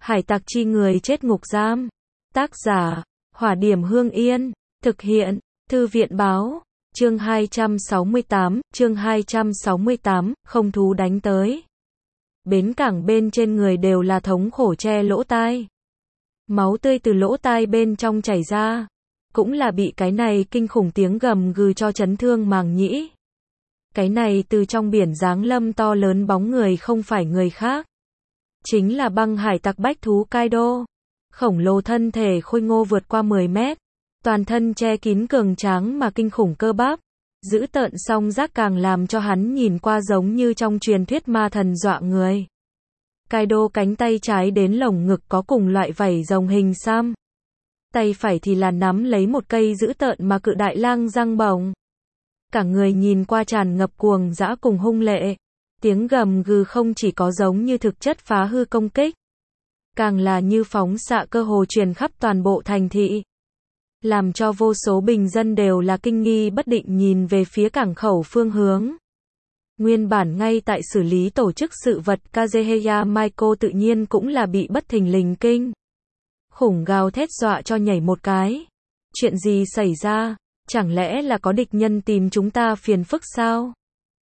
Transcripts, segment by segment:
Hải tặc chi người chết ngục giam. Tác giả, Hỏa Điểm Hương Yên. Thực hiện, Thư viện Báo. Chương 268, không thú đánh tới. Bến cảng bên trên người đều là thống khổ che lỗ tai. Máu tươi từ lỗ tai bên trong chảy ra. Cũng là bị cái này kinh khủng tiếng gầm gừ cho chấn thương màng nhĩ. Cái này từ trong biển giáng lâm to lớn bóng người không phải người khác. Chính là băng hải tặc bách thú Kaido. Khổng lồ thân thể khôi ngô vượt qua 10 mét. Toàn thân che kín cường tráng mà kinh khủng cơ bắp. Dữ tợn song giác càng làm cho hắn nhìn qua giống như trong truyền thuyết ma thần dọa người. Kaido cánh tay trái đến lồng ngực có cùng loại vảy rồng hình xăm. Tay phải thì là nắm lấy một cây dữ tợn mà cự đại lang răng bổng. Cả người nhìn qua tràn ngập cuồng dã cùng hung lệ. Tiếng gầm gừ không chỉ có giống như thực chất phá hư công kích. Càng là như phóng xạ cơ hồ truyền khắp toàn bộ thành thị. Làm cho vô số bình dân đều là kinh nghi bất định nhìn về phía cảng khẩu phương hướng. Nguyên bản ngay tại xử lý tổ chức sự vật Kageheya Maiko tự nhiên cũng là bị bất thình lình kinh. Khủng gào thét dọa cho nhảy một cái. Chuyện gì xảy ra? Chẳng lẽ là có địch nhân tìm chúng ta phiền phức sao?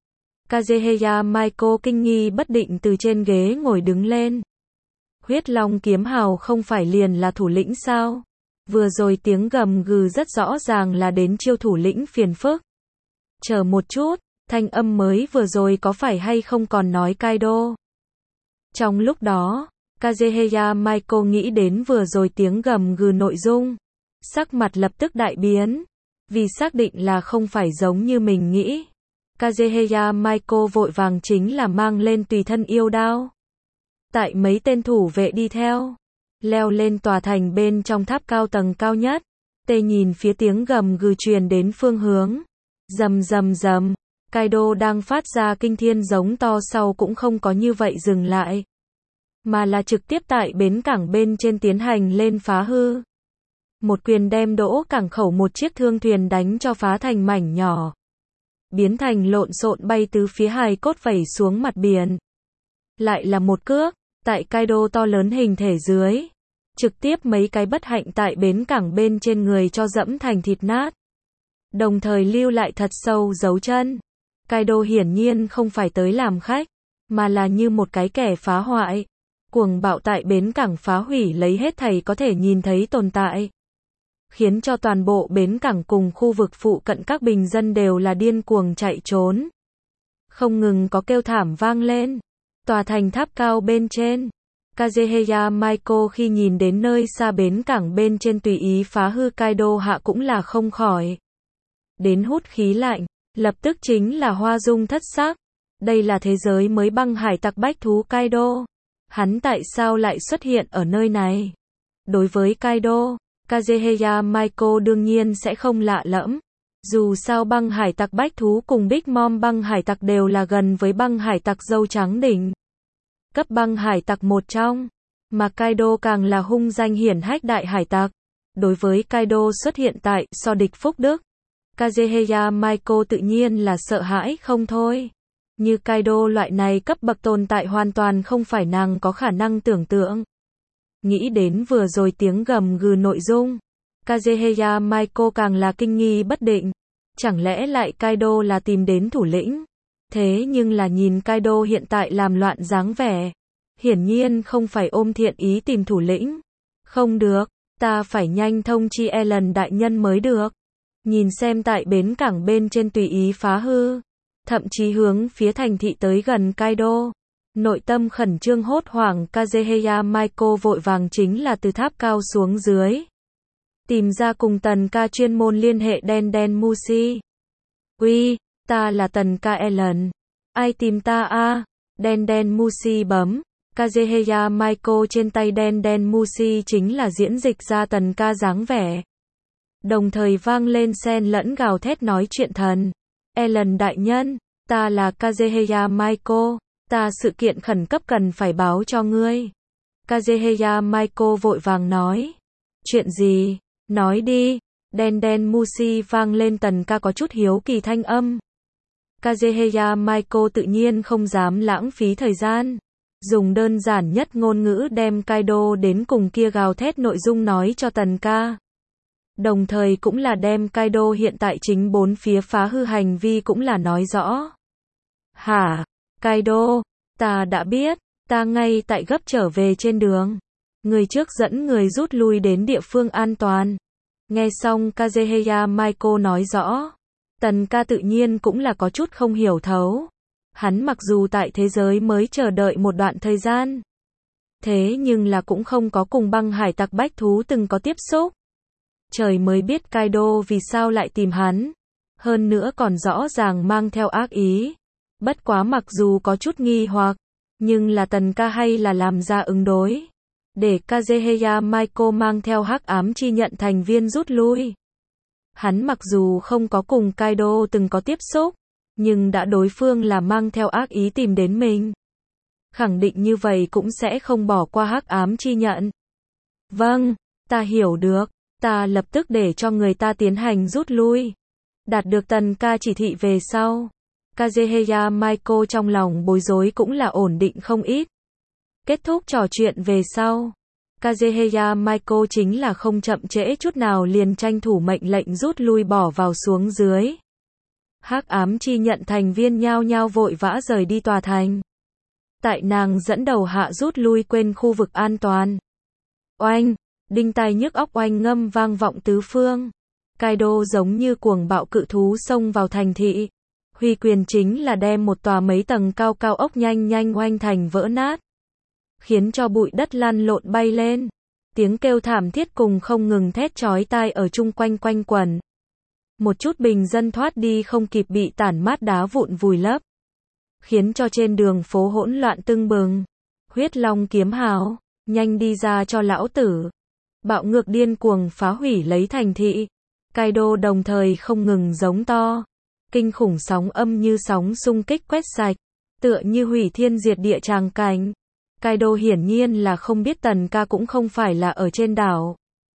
Kageheya Maiko kinh nghi bất định từ trên ghế ngồi đứng lên. Huyết Long kiếm hào không phải liền là thủ lĩnh sao? Vừa rồi tiếng gầm gừ rất rõ ràng là đến chiêu thủ lĩnh phiền phức. Chờ một chút, thanh âm mới vừa rồi có phải hay không còn nói Kaido? Trong lúc đó, Kageheya Maiko nghĩ đến vừa rồi tiếng gầm gừ nội dung. Sắc mặt lập tức đại biến. Vì xác định là không phải giống như mình nghĩ. Kageheya Maiko vội vàng chính là mang lên tùy thân yêu đao. Tại mấy tên thủ vệ đi theo. Leo lên tòa thành bên trong tháp cao tầng cao nhất. Tê nhìn phía tiếng gầm gừ truyền đến phương hướng. Rầm rầm rầm. Kaido đang phát ra kinh thiên giống to sau cũng không có như vậy dừng lại. Mà là trực tiếp tại bến cảng bên trên tiến hành lên phá hư. Một quyền đem đỗ cảng khẩu một chiếc thương thuyền đánh cho phá thành mảnh nhỏ. Biến thành lộn xộn bay tứ phía hài cốt vẩy xuống mặt biển. Lại là một cước, tại Kaido to lớn hình thể dưới. Trực tiếp mấy cái bất hạnh tại bến cảng bên trên người cho dẫm thành thịt nát. Đồng thời lưu lại thật sâu dấu chân. Kaido hiển nhiên không phải tới làm khách, mà là như một cái kẻ phá hoại. Cuồng bạo tại bến cảng phá hủy lấy hết thảy có thể nhìn thấy tồn tại. Khiến cho toàn bộ bến cảng cùng khu vực phụ cận các bình dân đều là điên cuồng chạy trốn. Không ngừng có kêu thảm vang lên. Tòa thành tháp cao bên trên. Kageheya Maiko khi nhìn đến nơi xa bến cảng bên trên tùy ý phá hư Kaido hạ cũng là không khỏi. Đến hút khí lạnh, lập tức chính là hoa dung thất sắc. Đây là thế giới mới băng hải tặc bách thú Kaido. Hắn tại sao lại xuất hiện ở nơi này? Đối với Kaido, Kageheya Maiko đương nhiên sẽ không lạ lẫm. Dù sao băng hải tặc bách thú cùng Big Mom băng hải tặc đều là gần với băng hải tặc dâu trắng đỉnh. Cấp băng hải tặc một trong. Mà Kaido càng là hung danh hiển hách đại hải tặc. Đối với Kaido xuất hiện tại so địch phúc đức. Kageheya Maiko tự nhiên là sợ hãi không thôi. Như Kaido loại này cấp bậc tồn tại hoàn toàn không phải nàng có khả năng tưởng tượng. Nghĩ đến vừa rồi tiếng gầm gừ nội dung. Kageheya Maiko càng là kinh nghi bất định. Chẳng lẽ lại Kaido là tìm đến thủ lĩnh? Thế nhưng là nhìn Kaido hiện tại làm loạn dáng vẻ. Hiển nhiên không phải ôm thiện ý tìm thủ lĩnh. Không được, ta phải nhanh thông chi Ellen đại nhân mới được. Nhìn xem tại bến cảng bên trên tùy ý phá hư. Thậm chí hướng phía thành thị tới gần Kaido. Nội tâm khẩn trương hốt hoảng Kageheya Maiko vội vàng chính là từ tháp cao xuống dưới. Tìm ra cùng Tần Ca chuyên môn liên hệ Den Den Mushi. Uy, ta là Tần Ca Ellen. Ai tìm ta a? Den Den Mushi bấm. Kageheya Maiko trên tay Den Den Mushi chính là diễn dịch ra Tần Ca dáng vẻ. Đồng thời vang lên xen lẫn gào thét nói chuyện thần. Ellen đại nhân, ta là Kageheya Maiko. Ta sự kiện khẩn cấp cần phải báo cho ngươi. Kageheya Maiko vội vàng nói. Chuyện gì? Nói đi. Den Den Mushi vang lên Tần Ca có chút hiếu kỳ thanh âm. Kageheya Maiko tự nhiên không dám lãng phí thời gian. Dùng đơn giản nhất ngôn ngữ đem Kaido đến cùng kia gào thét nội dung nói cho Tần ca. Đồng thời cũng là đem Kaido hiện tại chính bốn phía phá hư hành vi cũng là nói rõ. Hả? Kaido, ta đã biết, ta ngay tại gấp trở về trên đường. Người trước dẫn người rút lui đến địa phương an toàn. Nghe xong Kageheya Maiko nói rõ. Tần ca tự nhiên cũng là có chút không hiểu thấu. Hắn mặc dù tại thế giới mới chờ đợi một đoạn thời gian. Thế nhưng là cũng không có cùng băng hải tặc bách thú từng có tiếp xúc. Trời mới biết Kaido vì sao lại tìm hắn. Hơn nữa còn rõ ràng mang theo ác ý. Bất quá mặc dù có chút nghi hoặc, nhưng là Tần ca hay là làm ra ứng đối. Để Kageheya Maiko mang theo hắc ám chi nhận thành viên rút lui. Hắn mặc dù không có cùng Kaido từng có tiếp xúc, nhưng đã đối phương là mang theo ác ý tìm đến mình. Khẳng định như vậy cũng sẽ không bỏ qua hắc ám chi nhận. Vâng, ta hiểu được, ta lập tức để cho người ta tiến hành rút lui. Đạt được Tần ca chỉ thị về sau. Kageheya Maiko trong lòng bối rối cũng là ổn định không ít. Kết thúc trò chuyện về sau. Kageheya Maiko chính là không chậm trễ chút nào liền tranh thủ mệnh lệnh rút lui bỏ vào xuống dưới. Hắc ám chi nhận thành viên nhao nhao vội vã rời đi tòa thành. Tại nàng dẫn đầu hạ rút lui quên khu vực an toàn. Oanh, đinh tai nhức óc oanh ngâm vang vọng tứ phương. Kaido giống như cuồng bạo cự thú xông vào thành thị. Huy quyền chính là đem một tòa mấy tầng cao cao ốc nhanh nhanh oanh thành vỡ nát. Khiến cho bụi đất lăn lộn bay lên. Tiếng kêu thảm thiết cùng không ngừng thét chói tai ở chung quanh quanh quẩn. Một chút bình dân thoát đi không kịp bị tản mát đá vụn vùi lấp. Khiến cho trên đường phố hỗn loạn tưng bừng. Huyết Long kiếm hào, nhanh đi ra cho lão tử. Bạo ngược điên cuồng phá hủy lấy thành thị. Kaido đồng thời không ngừng giống to. Kinh khủng sóng âm như sóng xung kích quét sạch. Tựa như hủy thiên diệt địa tràng cảnh. Kaido hiển nhiên là không biết Tần ca cũng không phải là ở trên đảo.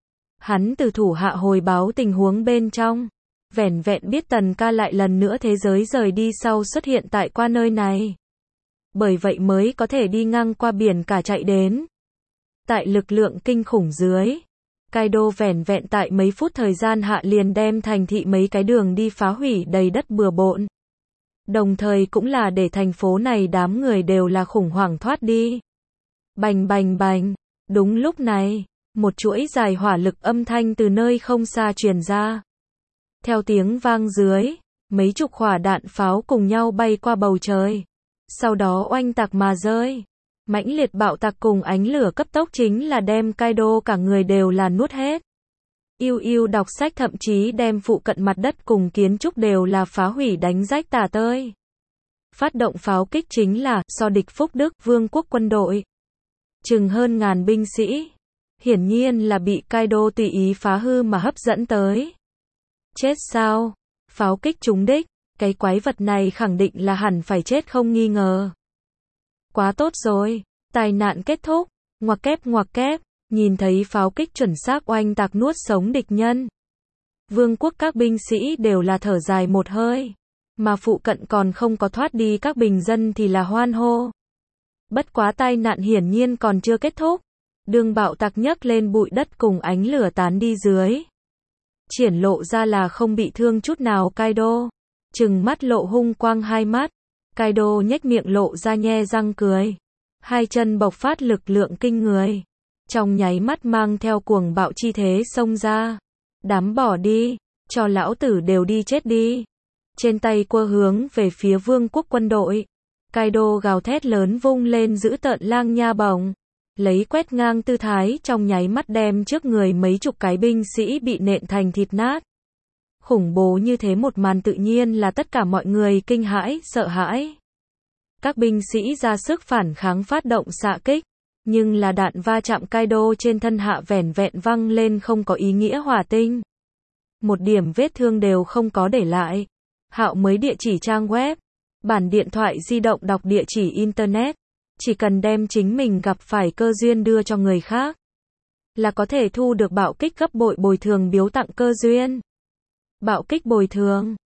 Hắn từ thủ hạ hồi báo tình huống bên trong. Vẻn vẹn biết Tần ca lại lần nữa thế giới rời đi sau xuất hiện tại qua nơi này. Bởi vậy mới có thể đi ngang qua biển cả chạy đến. Tại lực lượng kinh khủng dưới. Kaido vẻn vẹn tại mấy phút thời gian hạ liền đem thành thị mấy cái đường đi phá hủy đầy đất bừa bộn. Đồng thời cũng là để thành phố này đám người đều là khủng hoảng thoát đi. Bành bành bành. Đúng lúc này, một chuỗi dài hỏa lực âm thanh từ nơi không xa truyền ra. Theo tiếng vang dưới, mấy chục quả đạn pháo cùng nhau bay qua bầu trời. Sau đó oanh tạc mà rơi. Mãnh liệt bạo tạc cùng ánh lửa cấp tốc chính là đem Kaido cả người đều là nuốt hết. Yêu yêu đọc sách thậm chí đem phụ cận mặt đất cùng kiến trúc đều là phá hủy đánh rách tả tơi. Phát động pháo kích chính là so địch Phúc Đức Vương quốc quân đội. Chừng hơn ngàn binh sĩ. Hiển nhiên là bị Kaido tùy ý phá hư mà hấp dẫn tới. Chết sao? Pháo kích trúng đích. Cái quái vật này khẳng định là hẳn phải chết không nghi ngờ. Quá tốt rồi. Tai nạn kết thúc. Ngoặc kép. Nhìn thấy pháo kích chuẩn xác oanh tạc nuốt sống địch nhân. Vương quốc các binh sĩ đều là thở dài một hơi. Mà phụ cận còn không có thoát đi các bình dân thì là hoan hô. Bất quá tai nạn hiển nhiên còn chưa kết thúc. Đường bạo tạc nhấc lên bụi đất cùng ánh lửa tán đi dưới. Triển lộ ra là không bị thương chút nào Kaido. Trừng mắt lộ hung quang hai mắt. Kaido nhếch miệng lộ ra nhe răng cười. Hai chân bộc phát lực lượng kinh người. Trong nháy mắt mang theo cuồng bạo chi thế xông ra. Đám bỏ đi. Cho lão tử đều đi chết đi. Trên tay quơ hướng về phía vương quốc quân đội. Kaido gào thét lớn vung lên giữ tợn lang nha bổng. Lấy quét ngang tư thái trong nháy mắt đem trước người mấy chục cái binh sĩ bị nện thành thịt nát. Khủng bố như thế một màn tự nhiên là tất cả mọi người kinh hãi, sợ hãi. Các binh sĩ ra sức phản kháng phát động xạ kích. Nhưng là đạn va chạm Kaido trên thân hạ vẻn vẹn văng lên không có ý nghĩa hỏa tinh. Một điểm vết thương đều không có để lại. Hạo mới địa chỉ trang web. Bản điện thoại di động đọc địa chỉ internet. Chỉ cần đem chính mình gặp phải cơ duyên đưa cho người khác. Là có thể thu được bạo kích gấp bội bồi thường biếu tặng cơ duyên. Bạo kích bồi thường.